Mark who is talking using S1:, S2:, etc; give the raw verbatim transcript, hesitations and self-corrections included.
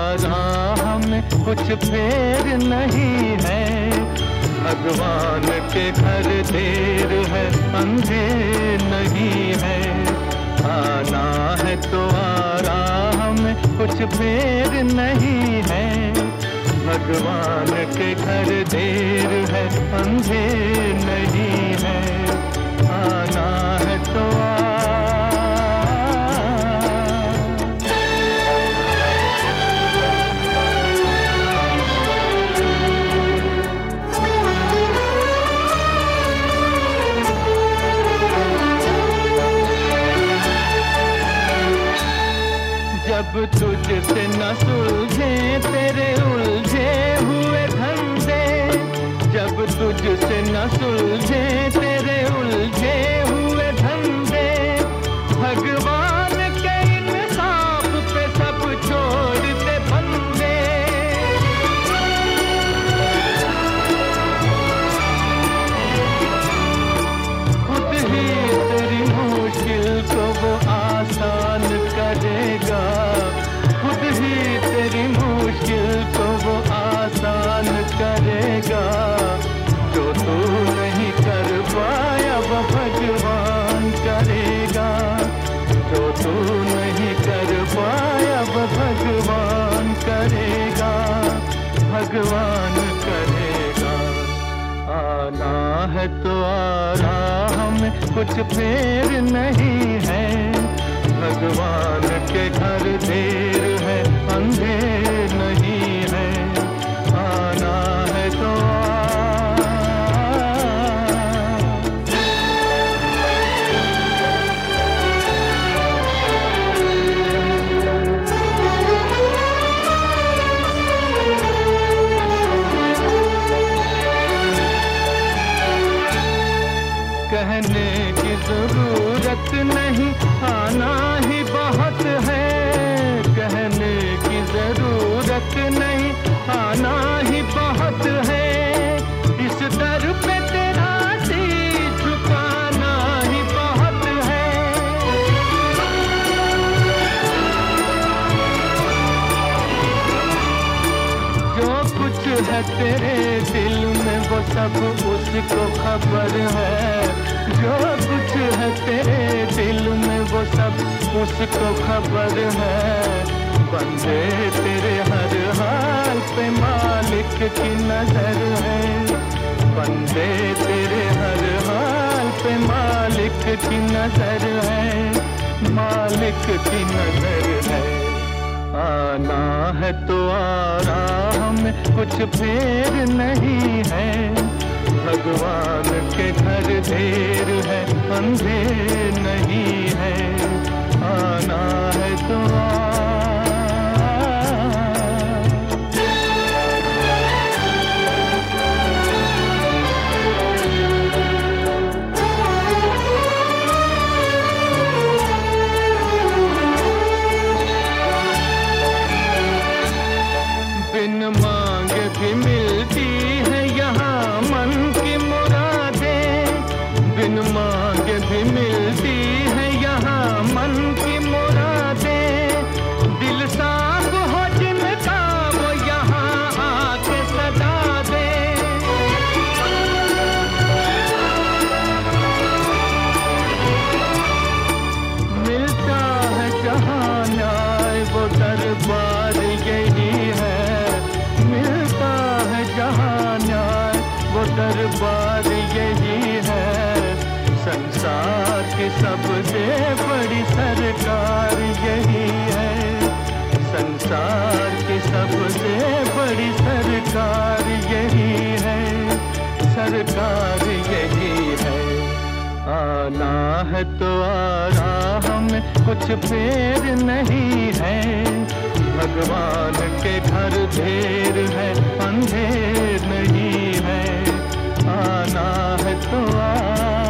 S1: राह में कुछ फेर नहीं है। भगवान के घर देर है, अंधेर नहीं है। आना है तो आ राह में कुछ फेर नहीं है। भगवान के घर देर है, अंधेर नहीं है। आना है तो आ। जब तुझसे न सुलझे तेरे उलझे हुए धंधे, जब तुझसे न सुलझे तेरे उलझे हुए धंधे, भगवान के इंसाफ पे सब छोड़ दे बंदे। खुद ही तेरी मुश्किल को वो आसान करेगा, खुद ही तेरी मुश्किल को वो आसान करेगा। जो तू नहीं कर पाया वो भगवान करेगा, जो तू नहीं कर पाया वो भगवान करेगा, भगवान करेगा। आना है तो आ राह में कुछ फेर नहीं है। भगवान के घर देर है, अंधेर नहीं है। आना है तो कहने की जरूरत नहीं, आना ही बहुत है। कहने की जरूरत नहीं, आना ही बहुत है। इस दर पे तेरा सिर झुकाना ही बहुत है। जो कुछ है तेरे दिल में वो सब उसको खबर है। जो कुछ है तेरे दिल में वो सब उसको खबर है। बंदे तेरे हर हाल पे मालिक की नजर है। बंदे तेरे हर हाल पे मालिक की नजर है, मालिक की नजर है। आना है तो आ राह में कुछ फेर नहीं है। भगवान के घर देर है, अंधेर नहीं है। आना है तो आ। बिन मांगे भी मिलती है यहाँ मन की मुरादें। बिन मांगे भी मिलती है यहाँ मन की मुरादें। दिल साफ हो जिनका वो यहाँ आके सदा दे। मिलता है जहाँ न्याय वो दरबार यही है। मिलता है जहाँ न्याय वो दरबार यही है। संसार की सबसे बड़ी सरकार यही है। संसार की सबसे बड़ी सरकार यही है। सरकार यही है। आना है तो आ राह में कुछ फेर नहीं है। भगवान के घर देर है, अंधेर नहीं है। आना है तो आ।